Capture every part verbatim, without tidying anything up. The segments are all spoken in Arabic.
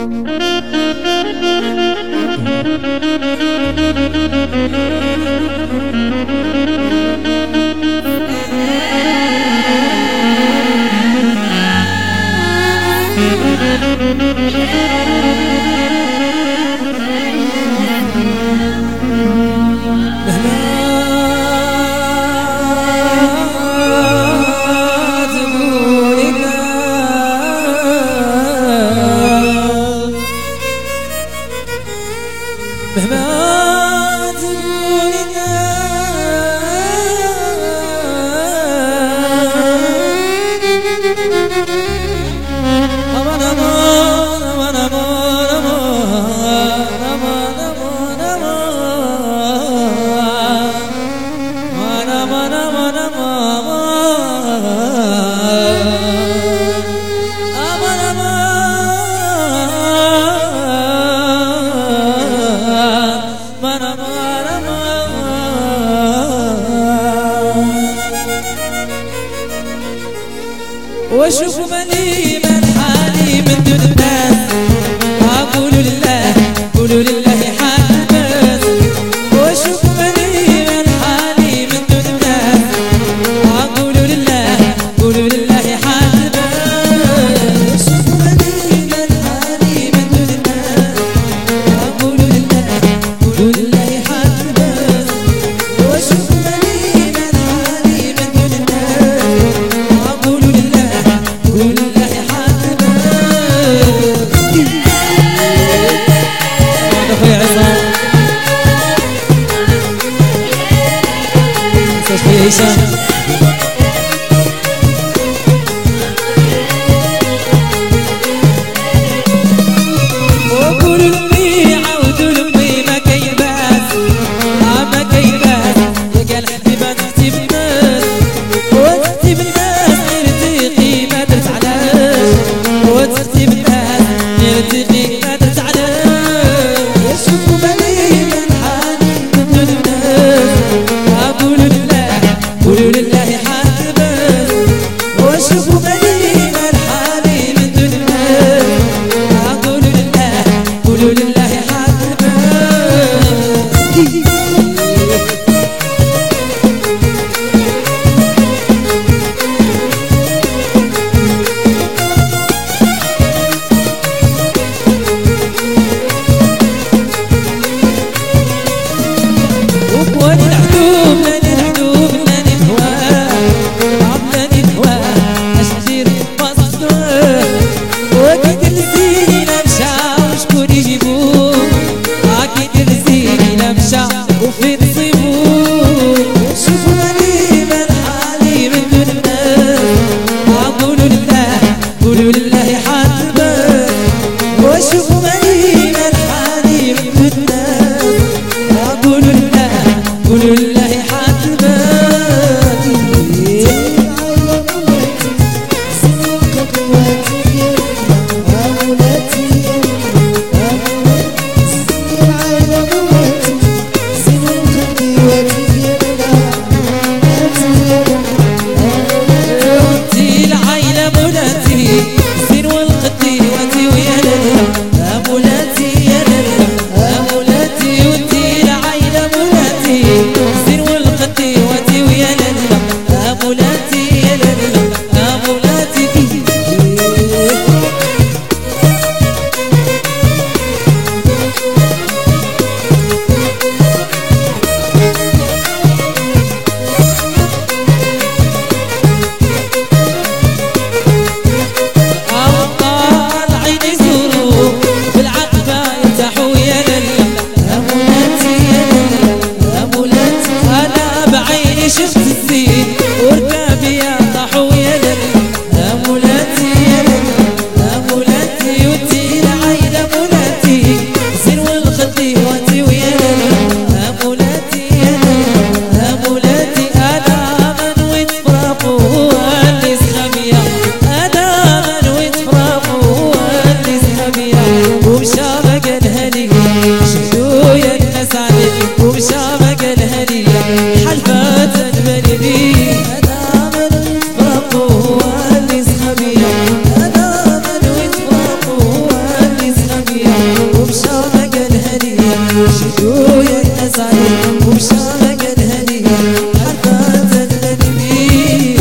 واشوف ملي من حالي من دون الناس، اقول لله قولوا لله حبس. واشوف ملي من حالي من دون الناس، اقول لله قولوا لله حبس. واشوف ملي من حالي من دون الناس، اقول لله قولوا لله حبس. واشوف ملي من حالي من دون الناس، اقول لله قولوا لله حبس. اخويا عصام اخويا هشام وقولوا لي عودوا لامي ما كيبات ما كيبات يا قال حبيبات اختي بالناس واختي بالناس نرتقي ما درت علاش واختي بالناس نرتقي ما درت علاش. وشوفوا بالي من حالي من دون الناس، اقولوا لله قولوا لله حبس. وشوفوا بالي من حالي من دون الناس، اقولوا لله قولوا لله حبس. وقواني العدوم لاني العدوم لاني نهواه عملاني نهواه اشجير مصدر. واكيد الزين لا مشى وشكون يجيبوه، اكيد الزين لا مشى وفين تصيبوه. شوفوا مالي من حالي من دون الناس، اقولوا لله قولوا لله حبس. وشوفوا مالي من حالي من دون الناس، اقولوا لله قولوا لله حبس. ودي العايلة مولاتي زين والقدي واتي ويا لالا مولاتي يا لالا مولاتي. ودي العايلة مولاتي زين والقدي واتي ويا لالا مولاتي يا لالا مولاتي. أبطال عيني يزوروا بالعتبة يرتاحوا يا لالا مولاتي يا لالا مولاتي. أنا بعيني شفت الزين وركابي طاحوا يا لالا مولاتي يا لالا مولاتي. ودي العايلة مولاتي زين والخدي واتي ويا لالا مولاتي يا لالا مولاتي. أنا من وين فرقوا اللي سخمية، أنا من وين فرقوا اللي سخمية. ومشى بقى الهني شدوا يا الناس عليك، ومشى بقى الهني حلفات البلدي. أنا من وين فرقوا اللي سخمية، أنا من وين فرقوا اللي سخمية. شدوا يا الناس عليه وبشارة قال هدية حركات البني.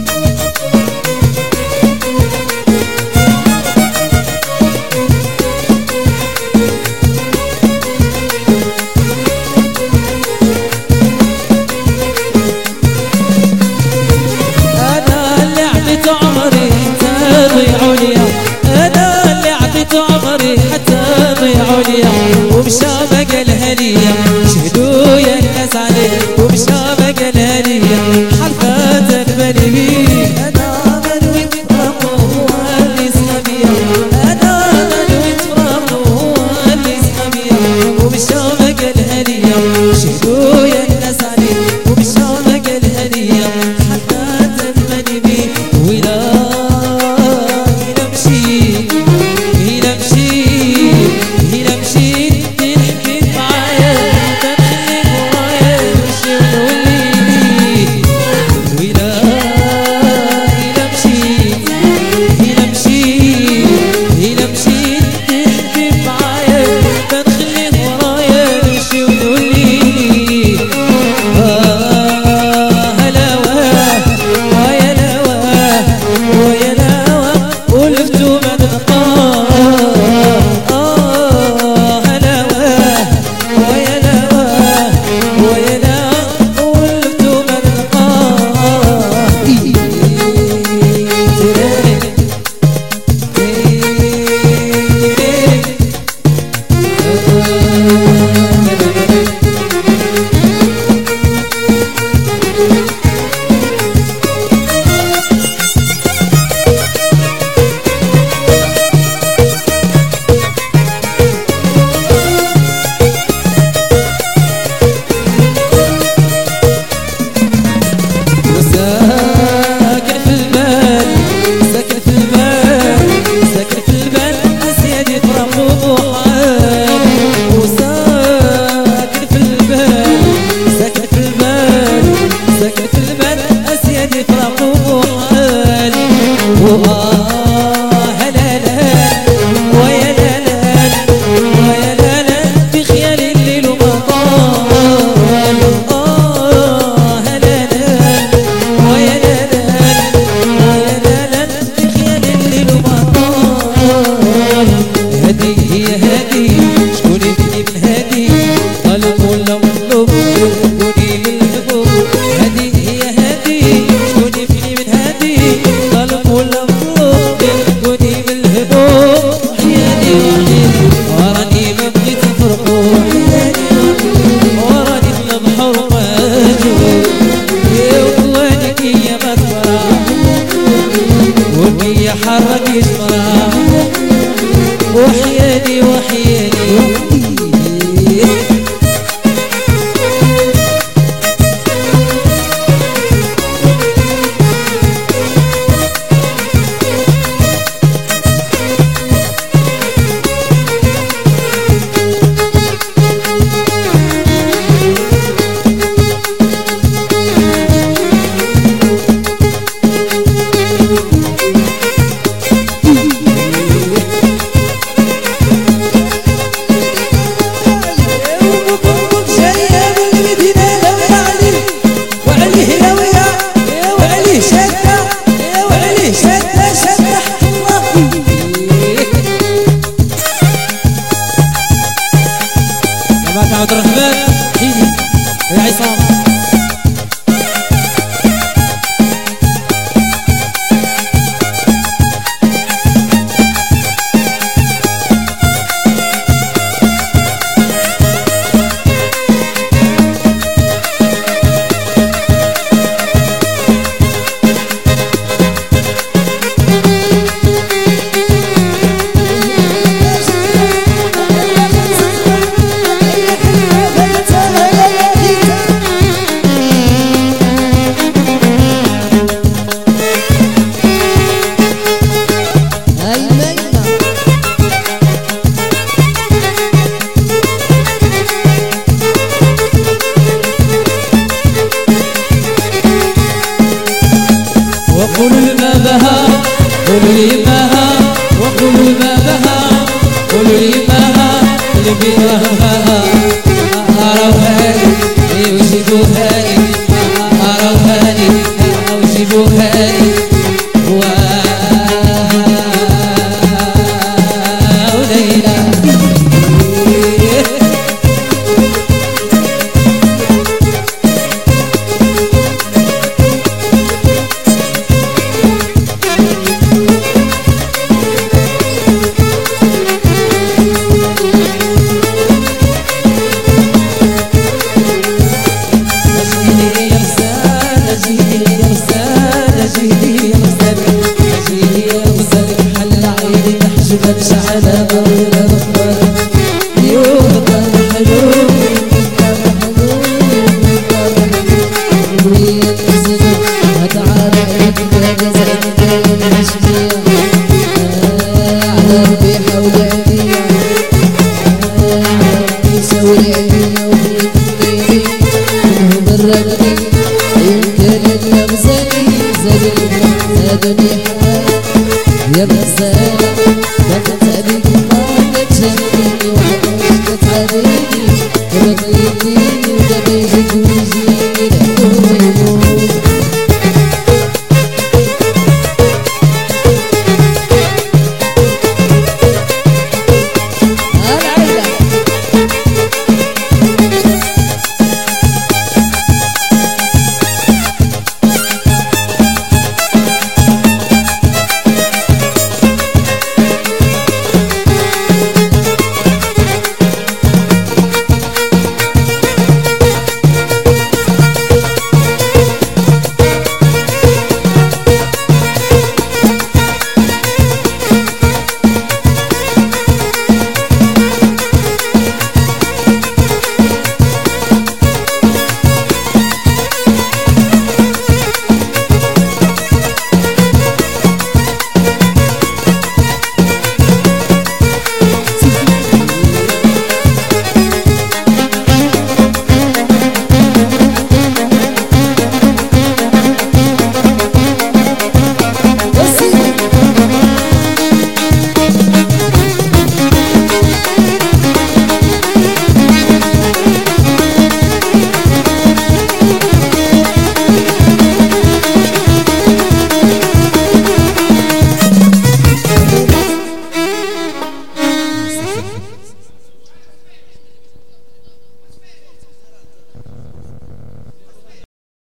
أنا لعبة عمري حتى ضيعوا لي، أنا لعبة عمري حتى ضيعوا لي وبشابق الهدية شهدوا يا الناس عليه وبشابق الهدية حركات البني. أنا منوي تفرقوا هو اللي سمية، أنا منوي تفرقوا هو اللي سمية وبشابق الهدية شهدوا يا الناس عليه وبشابق الهدية حركات البني. ولا يمشي يمشي يمشي تنحكي معايا تنخلي ورايا يمشي ونولي. ولا يمشي يمشي يمشي تنحكي معايا تنخلي ورايا يمشي ونولي. آه هلا ويا لوا ويا لوا ولفتوا من القاع. آه هلا ويا لوا ويا لوا ولفتوا من القاع. ساكن في البال ساكن في البال ساكن في البال أسيادي فرقوا حال. وساكن في البال ساكن في البال ساكن في البال أسيادي فرقوا حال. وآه هلا لا ويا لا لا ويا لا لا في خيال الليل وما طال. آه هلا لا ويا لا لا ويا لا لا في خيال الليل وما طال. هادي هي هادي شكون يبني من هادي طالب ولا مطلوب يرهبوني للهبوب. هادي هي هادي شكون يبني من هادي طالب ولا مطلوب يرهبوني للهبوب. حياني وحياني وراني ما بغيت نفرقو حياني وراني في البحر مهجور. يا وانك يا ما تفرح وكي حرك يجمرها وحياني وحياني. عبد الرحمن حيدي يا عصام. قولوا لي ماها وقولوا ما بها قولوا لي ماها اللي بيها جميل.